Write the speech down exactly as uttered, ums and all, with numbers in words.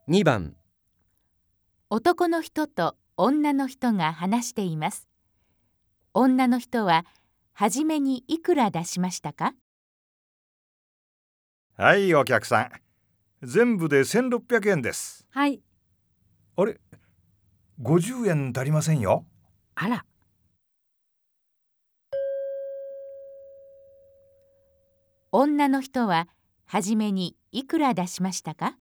にばん、 男の人と女の人が話しています。女の人は、はじめにいくら出しましたか？ はい、お客さん。全部でせんろっぴゃくえんです。 はい。 あれ、ごじゅうえん足りませんよ。 あら。 女の人は、はじめにいくら出しましたか？